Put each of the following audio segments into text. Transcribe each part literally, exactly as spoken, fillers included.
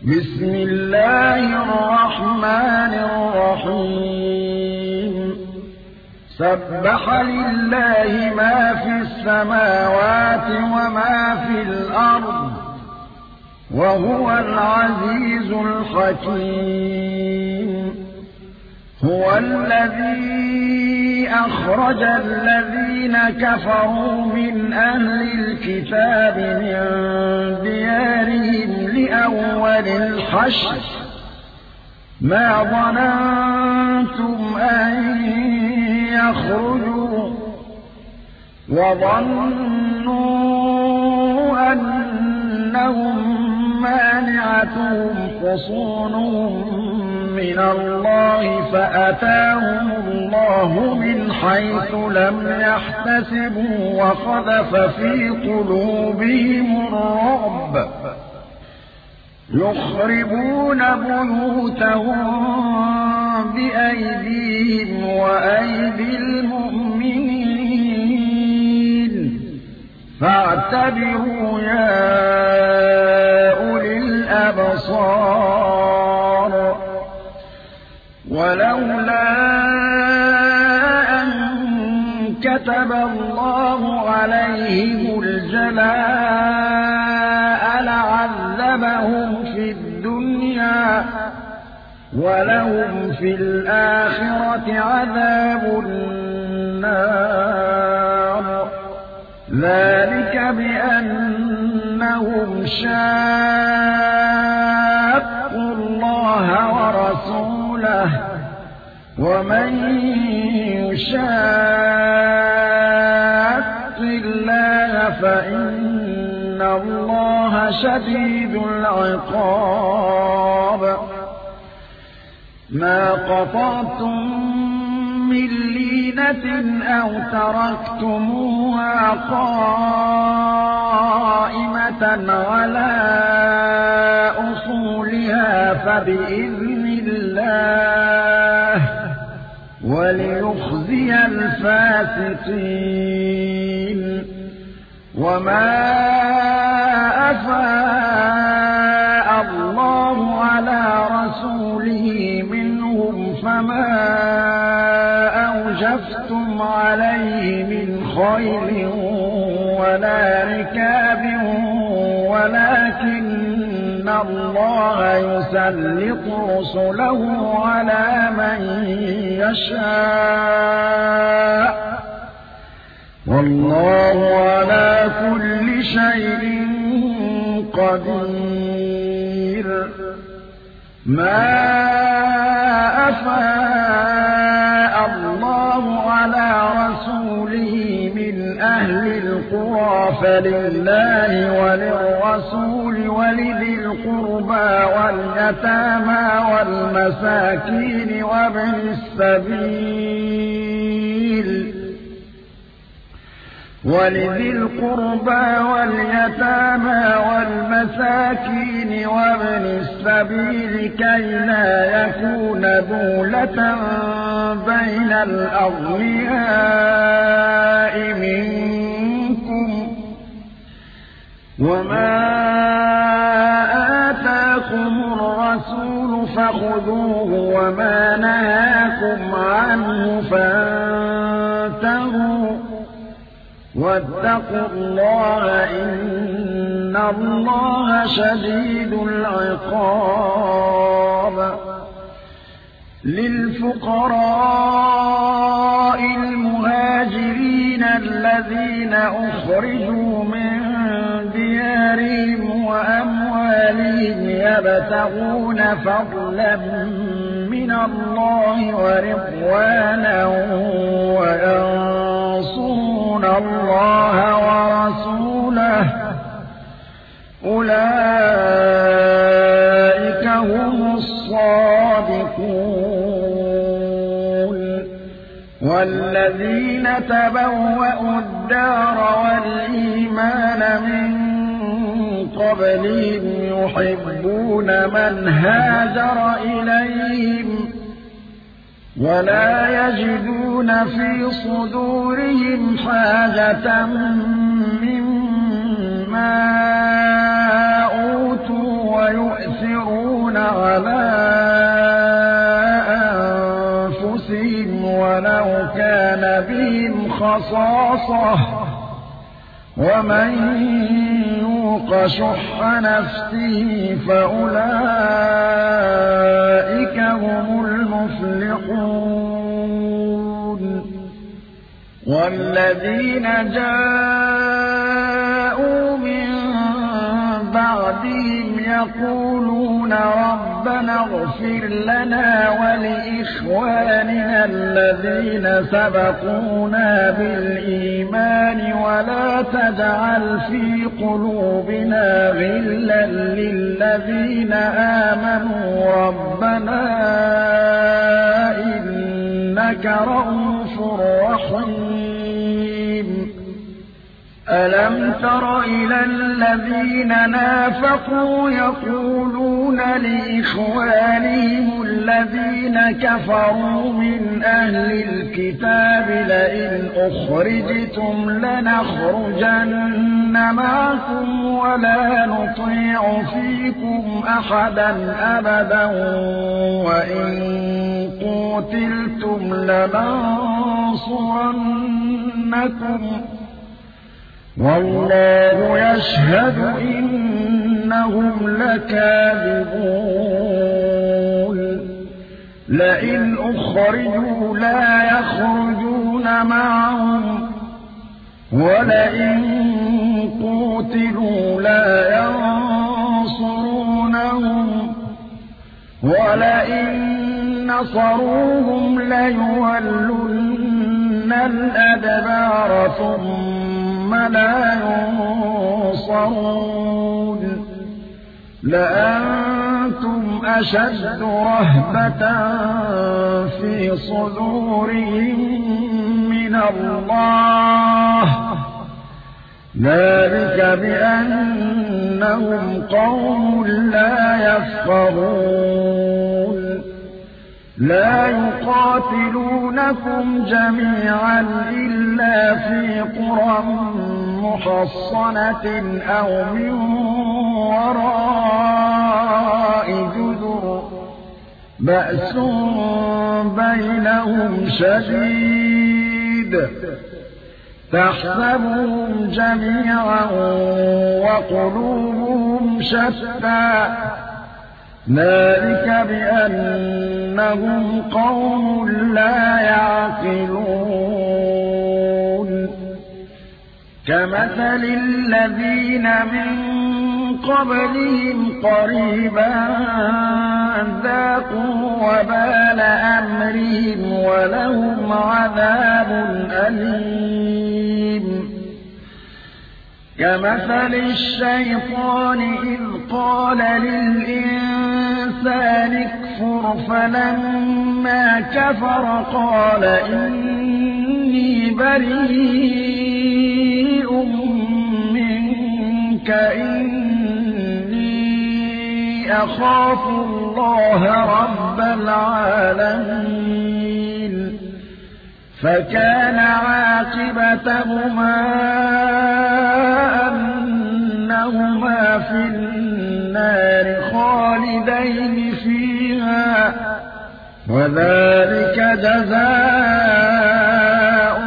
بسم الله الرحمن الرحيم سبح لله ما في السماوات وما في الأرض وهو العزيز الحكيم هو الذي أخرج الذين كفروا من أهل الكتاب من ديارهم لأول الحشر ما ظننتم أن يخرجوا وظنوا أنهم مانعتهم حصونهم من الله فأتاهم الله من حيث لم يحتسبوا وقذف في قلوبهم الرعب يخربون بيوتهم بأيديهم وأيدي المؤمنين فاعتبروا يا أولي الأبصار ولولا أن كتب الله عليهم الجلاء لعذبهم في الدنيا ولهم في الآخرة عذاب النار ذلك بأنهم شاقوا الله ورسوله ومن يشاق الله فإن الله شديد العقاب ما قطعتم من لينة أو تركتموها قائمة على أصولها فبإذن الله وليخزي الفاسقين وما أفاء الله على رسوله منهم فما أوجفتم عليه من خيل ولا ركاب ولكن الله يسلط رسله على من يشاء والله على كل شيء قدير ما أفاء الله على رسوله من أهل القرى فلله وللرسول ولذي القربى واليتامى والمساكين وابن السبيل ولذي القربى واليتامى والمساكين وابن السبيل كي لا يكون دولة بين الأغنياء منكم وما آتاكم الرسول فخذوه وما نهاكم عنه فانتهوا واتقوا الله إن الله شديد العقاب للفقراء المهاجرين الذين أخرجوا من ديارهم وأموالهم يبتغون فضلا من الله ورضوانا وينصرون الله ورسوله أولئك هم الصادقون والذين تبوأوا الدار والإيمان من قبلهم يحبون من هاجر إليهم ولا يجدون في صدورهم حاجة مما أوتوا ويؤثرون يؤثرون على أنفسهم ولو كان بهم خصاصة ومن يوق شح نفسه فأولئك هم المفلحون والذين جاءوا من بعدهم يقولون ربنا اغفر لنا ولإخواننا الذين سبقونا بالإيمان ولا تجعل في قلوبنا غلا للذين آمنوا ربنا إنك رؤوف رحيم ألم تر إلى الذين نافقوا يقولون لإخوانهم الذين كفروا من أهل الكتاب لئن أخرجتم لنخرجن معكم ولا نطيع فيكم أحدا أبدا وإن قتلتم لننصرنكم والله يشهد إنهم لكاذبون لئن أخرجوا لا يخرجون معهم ولئن قتلوا لا ينصرونهم ولئن نصروهم ليولن الأدبار ثم لا ينصرون لأنتم أشد رهبة في صدورهم من الله ذلك بأنهم قوم لا يفقهون لا يقاتلونكم جميعا إلا في قرى محصنة أو من وراء جدر بأس بينهم شديد تحسبهم جميعا وقلوبهم شتى ذلك بأنهم قوم لا يعقلون كمثل الذين من قبلهم قريبا ذاقوا وبال أمرهم ولهم عذاب أليم كمثل الشيطان إذ قال للإنسان اكفر فلما كفر قال إني بريء منك إني أخاف الله رب العالمين فكان عاقبتهما أنهما في النار خالدين فيها وذلك جزاء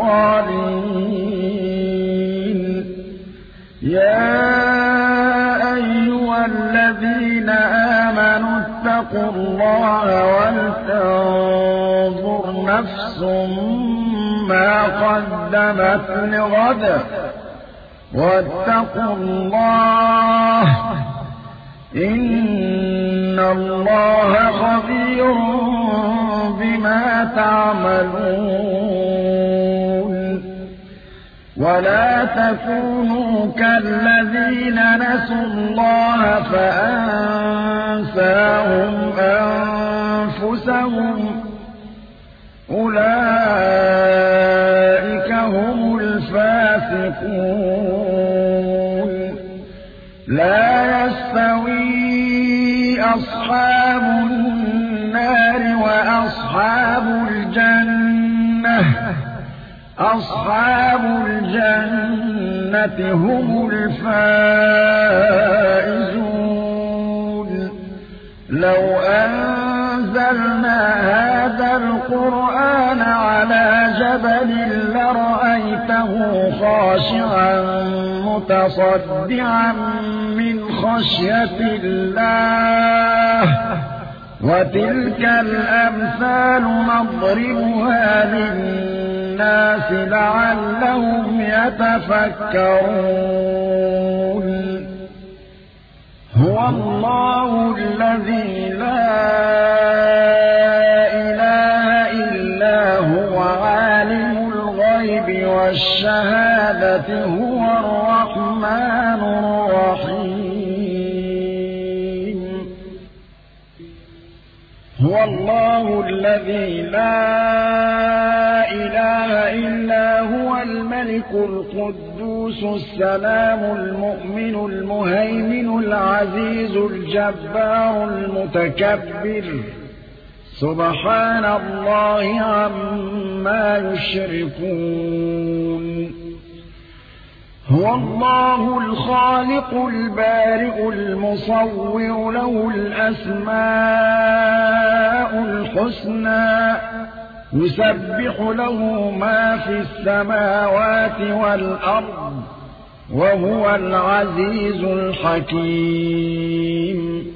الظالمين يا أيها الذين آمنوا اتقوا الله ولتنظر نفس ما قدمت لغد واتقوا الله إن الله خبير بما تعملون ولا تكونوا كالذين نسوا الله فأنساهم أنفسهم أولئك هم الفاسقون لا يستوي أصحاب النار وأصحاب الجنة أصحاب الجنة هم الفائزون لو أنزلنا هذا القرآن على جبل لرأيته خاشعا متصدعا من خشية الله وتلك الأمثال نضربها للناس لعلهم يتفكرون هو الله الذي لا إله إلا هو عالم الغيب والشهادة هو الرحمن الرحيم هو الله الذي لا إله إلا هو الملك القدوس السلام المؤمن المهيمن العزيز الجبار المتكبر سبحان الله عما يشركون هو الله الخالق البارئ المصور له الأسماء الحسنى يسبح له ما في السماوات والأرض وهو العزيز الحكيم